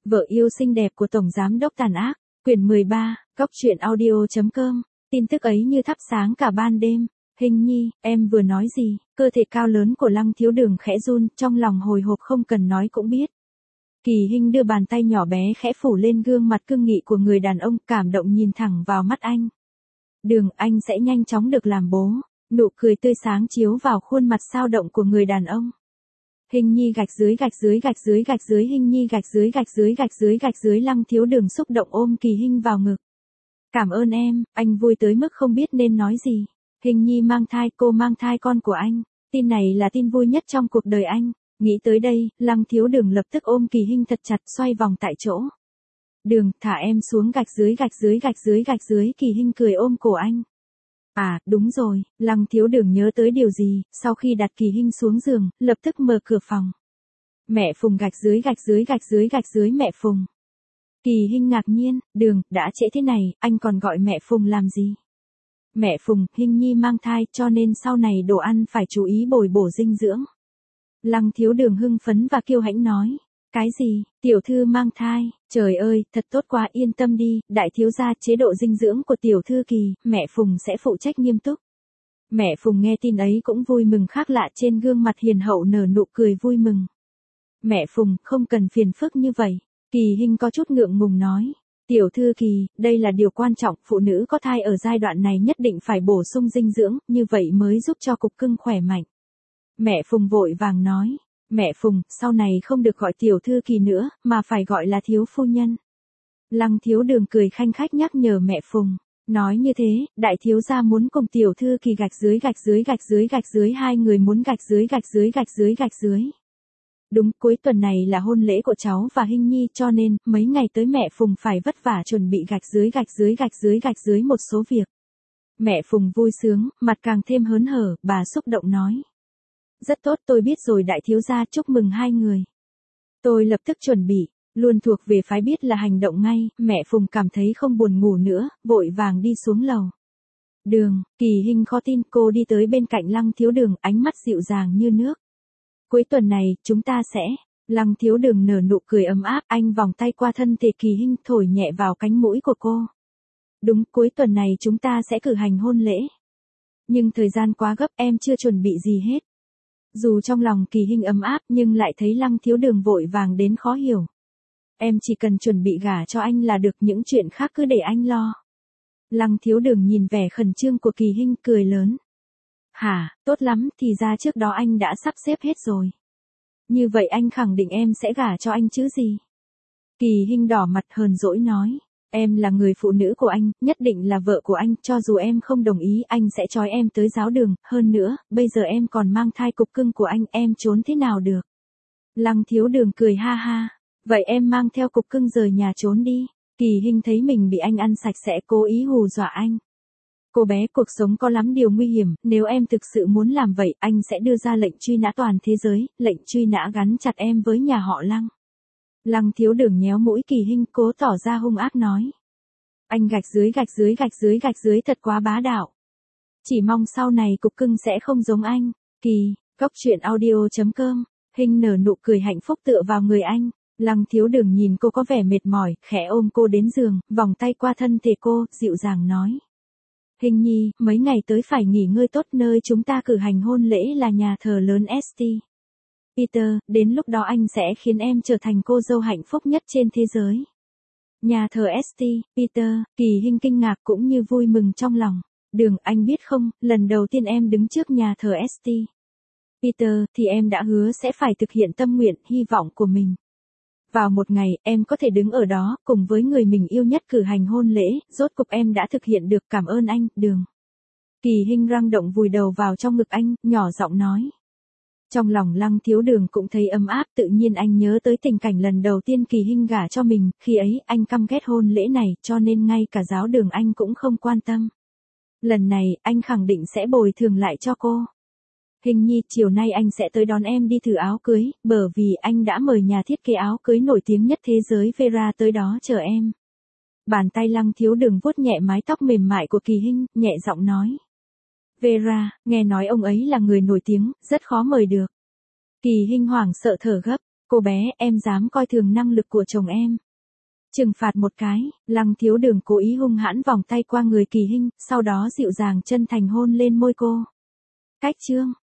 Vợ yêu xinh đẹp của Tổng Giám đốc tàn ác, quyển 13, Cóc truyện audio.com, tin tức ấy như thắp sáng cả ban đêm. Hình nhi, em vừa nói gì? Cơ thể cao lớn của Lăng Thiếu Đường khẽ run, trong lòng hồi hộp không cần nói cũng biết. Kỳ Hinh đưa bàn tay nhỏ bé khẽ phủ lên gương mặt cương nghị của người đàn ông, cảm động nhìn thẳng vào mắt anh. Đường, anh sẽ nhanh chóng được làm bố. Nụ cười tươi sáng chiếu vào khuôn mặt sao động của người đàn ông. Hình nhi gạch dưới Hình nhi gạch dưới Lăng Thiếu Đường xúc động ôm Kỳ Hinh vào ngực. Cảm ơn em, anh vui tới mức không biết nên nói gì. Hình nhi mang thai, cô mang thai con của anh. Tin này là tin vui nhất trong cuộc đời anh. Nghĩ tới đây, Lăng Thiếu Đường lập tức ôm Kỳ Hinh thật chặt, xoay vòng tại chỗ. Đường, thả em xuống gạch dưới Kỳ Hinh cười ôm cổ anh. À, đúng rồi, Lăng Thiếu Đường nhớ tới điều gì, sau khi đặt Kỳ Hinh xuống giường, lập tức mở cửa phòng. Mẹ Phùng gạch dưới mẹ Phùng. Kỳ Hinh ngạc nhiên, Đường, đã trễ thế này, anh còn gọi mẹ Phùng làm gì? Mẹ Phùng, Hinh nhi mang thai cho nên sau này đồ ăn phải chú ý bồi bổ dinh dưỡng. Lăng Thiếu Đường hưng phấn và kiêu hãnh nói. Cái gì, tiểu thư mang thai, trời ơi, thật tốt quá, yên tâm đi, đại thiếu gia, chế độ dinh dưỡng của tiểu thư Kỳ, mẹ Phùng sẽ phụ trách nghiêm túc. Mẹ Phùng nghe tin ấy cũng vui mừng khác lạ, trên gương mặt hiền hậu nở nụ cười vui mừng. Mẹ Phùng, không cần phiền phức như vậy. Kỳ Hinh có chút ngượng ngùng nói. Tiểu thư Kỳ, đây là điều quan trọng, phụ nữ có thai ở giai đoạn này nhất định phải bổ sung dinh dưỡng, như vậy mới giúp cho cục cưng khỏe mạnh. Mẹ Phùng vội vàng nói. Mẹ Phùng, sau này không được gọi tiểu thư Kỳ nữa, mà phải gọi là thiếu phu nhân. Lăng Thiếu Đường cười khanh khách nhắc nhở mẹ Phùng. Nói như thế, đại thiếu gia muốn cùng tiểu thư Kỳ gạch dưới, hai người muốn gạch dưới. Đúng, cuối tuần này là hôn lễ của cháu và Hinh nhi, cho nên, mấy ngày tới mẹ Phùng phải vất vả chuẩn bị gạch dưới một số việc. Mẹ Phùng vui sướng, mặt càng thêm hớn hở, bà xúc động nói. Rất tốt, tôi biết rồi đại thiếu gia, chúc mừng hai người. Tôi lập tức chuẩn bị, luôn thuộc về phái biết là hành động ngay, mẹ Phùng cảm thấy không buồn ngủ nữa, vội vàng đi xuống lầu. Đường, Kỳ Hinh khó tin, cô đi tới bên cạnh Lăng Thiếu Đường, ánh mắt dịu dàng như nước. Cuối tuần này, chúng ta sẽ... Lăng Thiếu Đường nở nụ cười ấm áp, anh vòng tay qua thân thể Kỳ Hinh, thổi nhẹ vào cánh mũi của cô. Đúng, cuối tuần này chúng ta sẽ cử hành hôn lễ. Nhưng thời gian quá gấp, em chưa chuẩn bị gì hết. Dù trong lòng Kỳ Hinh ấm áp nhưng lại thấy Lăng Thiếu Đường vội vàng đến khó hiểu. Em chỉ cần chuẩn bị gả cho anh là được, những chuyện khác cứ để anh lo. Lăng Thiếu Đường nhìn vẻ khẩn trương của Kỳ Hinh cười lớn. Hả, tốt lắm, thì ra trước đó anh đã sắp xếp hết rồi. Như vậy anh khẳng định em sẽ gả cho anh chứ gì? Kỳ Hinh đỏ mặt hờn dỗi nói. Em là người phụ nữ của anh, nhất định là vợ của anh, cho dù em không đồng ý anh sẽ trói em tới giáo đường, hơn nữa, bây giờ em còn mang thai cục cưng của anh, em trốn thế nào được? Lăng Thiếu Đường cười ha ha, vậy em mang theo cục cưng rời nhà trốn đi. Kỳ Hinh thấy mình bị anh ăn sạch sẽ, cố ý hù dọa anh. Cô bé, cuộc sống có lắm điều nguy hiểm, nếu em thực sự muốn làm vậy, anh sẽ đưa ra lệnh truy nã toàn thế giới, lệnh truy nã gắn chặt em với nhà họ Lăng. Lăng Thiếu Đường nhéo mũi Kỳ Hinh, cố tỏ ra hung ác nói. Anh gạch dưới thật quá bá đạo. Chỉ mong sau này cục cưng sẽ không giống anh. Kỳ, Cóc truyện audio.com, Hinh nở nụ cười hạnh phúc tựa vào người anh. Lăng Thiếu Đường nhìn cô có vẻ mệt mỏi, khẽ ôm cô đến giường, vòng tay qua thân thể cô, dịu dàng nói. Hinh nhi, mấy ngày tới phải nghỉ ngơi tốt, nơi chúng ta cử hành hôn lễ là nhà thờ lớn St. Peter, đến lúc đó anh sẽ khiến em trở thành cô dâu hạnh phúc nhất trên thế giới. Nhà thờ St. Peter, Kỳ Hinh kinh ngạc cũng như vui mừng trong lòng. Đường, anh biết không, lần đầu tiên em đứng trước nhà thờ St. Peter, thì em đã hứa sẽ phải thực hiện tâm nguyện, hy vọng của mình. Vào một ngày, em có thể đứng ở đó, cùng với người mình yêu nhất cử hành hôn lễ, rốt cục em đã thực hiện được, cảm ơn anh, Đường. Kỳ Hinh răng động vùi đầu vào trong ngực anh, nhỏ giọng nói. Trong lòng Lăng Thiếu Đường cũng thấy ấm áp, tự nhiên anh nhớ tới tình cảnh lần đầu tiên Kỳ Hinh gả cho mình, khi ấy anh căm ghét hôn lễ này, cho nên ngay cả giáo đường anh cũng không quan tâm. Lần này, anh khẳng định sẽ bồi thường lại cho cô. Hình nhi, chiều nay anh sẽ tới đón em đi thử áo cưới, bởi vì anh đã mời nhà thiết kế áo cưới nổi tiếng nhất thế giới Vera tới đó chờ em. Bàn tay Lăng Thiếu Đường vuốt nhẹ mái tóc mềm mại của Kỳ Hinh, nhẹ giọng nói. Vera, nghe nói ông ấy là người nổi tiếng, rất khó mời được. Kỳ Hinh hoảng sợ thở gấp. Cô bé, em dám coi thường năng lực của chồng em. Trừng phạt một cái, Lăng Thiếu Đường cố ý hung hãn vòng tay qua người Kỳ Hinh, sau đó dịu dàng chân thành hôn lên môi cô. Cách chương